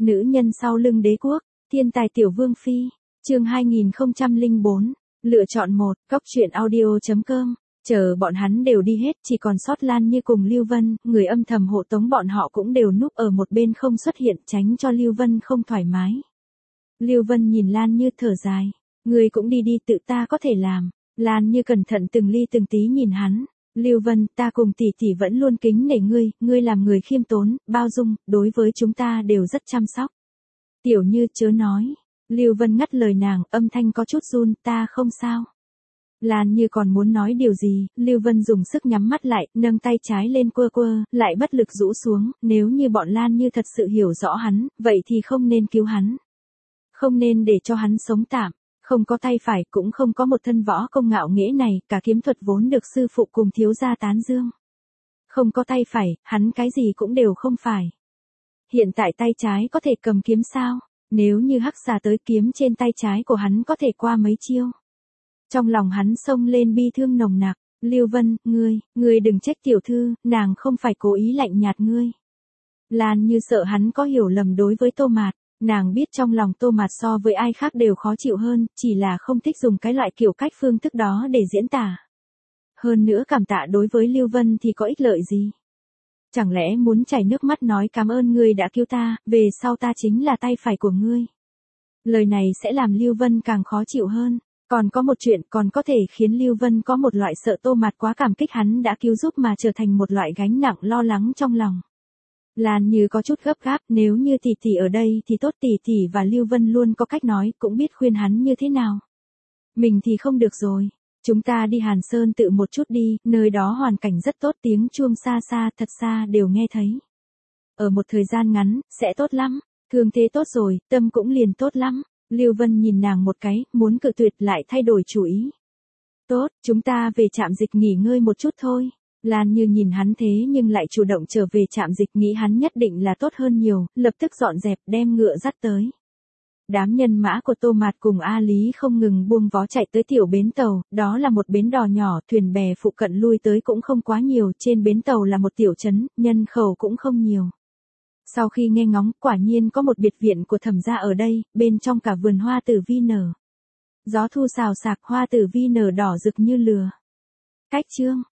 Nữ nhân sau lưng đế quốc, thiên tài tiểu vương phi, chương 2004, lựa chọn 1, cóc truyện audio.com. Chờ bọn hắn đều đi hết, chỉ còn sót Lan Như cùng Lưu Vân, người âm thầm hộ tống bọn họ cũng đều núp ở một bên không xuất hiện, tránh cho Lưu Vân không thoải mái. Lưu Vân nhìn Lan Như thở dài, người cũng đi đi, tự ta có thể làm. Lan Như cẩn thận từng ly từng tí nhìn hắn. Lưu Vân, ta cùng tỷ tỷ vẫn luôn kính nể ngươi làm người khiêm tốn, bao dung, đối với chúng ta đều rất chăm sóc. Tiểu Như chớ nói. Lưu Vân ngắt lời nàng, âm thanh có chút run, ta không sao. Lan Như còn muốn nói điều gì, Lưu Vân dùng sức nhắm mắt lại, nâng tay trái lên quơ quơ, lại bất lực rũ xuống, nếu như bọn Lan Như thật sự hiểu rõ hắn, vậy thì không nên cứu hắn. Không nên để cho hắn sống tạm. Không có tay phải cũng không có một thân võ công ngạo nghễ này, cả kiếm thuật vốn được sư phụ cùng thiếu gia tán dương. Không có tay phải, hắn cái gì cũng đều không phải. Hiện tại tay trái có thể cầm kiếm sao? Nếu như hắc xà tới, kiếm trên tay trái của hắn có thể qua mấy chiêu. Trong lòng hắn xông lên bi thương nồng nặc. Lưu Vân, ngươi đừng trách tiểu thư, nàng không phải cố ý lạnh nhạt ngươi. Lan Như sợ hắn có hiểu lầm đối với Tô Mạt. Nàng biết trong lòng Tô Mạt so với ai khác đều khó chịu hơn, chỉ là không thích dùng cái loại kiểu cách phương thức đó để diễn tả. Hơn nữa cảm tạ đối với Lưu Vân thì có ích lợi gì? Chẳng lẽ muốn chảy nước mắt nói cảm ơn ngươi đã cứu ta, về sau ta chính là tay phải của ngươi. Lời này sẽ làm Lưu Vân càng khó chịu hơn. Còn có một chuyện còn có thể khiến Lưu Vân có một loại sợ Tô Mạt quá cảm kích hắn đã cứu giúp mà trở thành một loại gánh nặng lo lắng trong lòng. Lan Như có chút gấp gáp, nếu như tỷ tỷ ở đây thì tốt, tỷ tỷ và Lưu Vân luôn có cách nói, cũng biết khuyên hắn như thế nào. Mình thì không được rồi, chúng ta đi Hàn Sơn tự một chút đi, nơi đó hoàn cảnh rất tốt, tiếng chuông xa xa, thật xa đều nghe thấy. Ở một thời gian ngắn, sẽ tốt lắm, thương thế tốt rồi, tâm cũng liền tốt lắm. Lưu Vân nhìn nàng một cái, muốn cự tuyệt lại thay đổi chủ ý. Tốt, chúng ta về trạm dịch nghỉ ngơi một chút thôi. Lan Như nhìn hắn thế nhưng lại chủ động trở về trạm dịch, nghĩ hắn nhất định là tốt hơn nhiều, lập tức dọn dẹp đem ngựa dắt tới. Đám nhân mã của Tô Mạt cùng A Lý không ngừng buông vó chạy tới tiểu bến tàu, đó là một bến đò nhỏ, thuyền bè phụ cận lui tới cũng không quá nhiều, trên bến tàu là một tiểu trấn, nhân khẩu cũng không nhiều. Sau khi nghe ngóng, quả nhiên có một biệt viện của Thẩm gia ở đây, bên trong cả vườn hoa tử vi nở. Gió thu xào xạc, hoa tử vi nở đỏ rực như lửa. Cách chương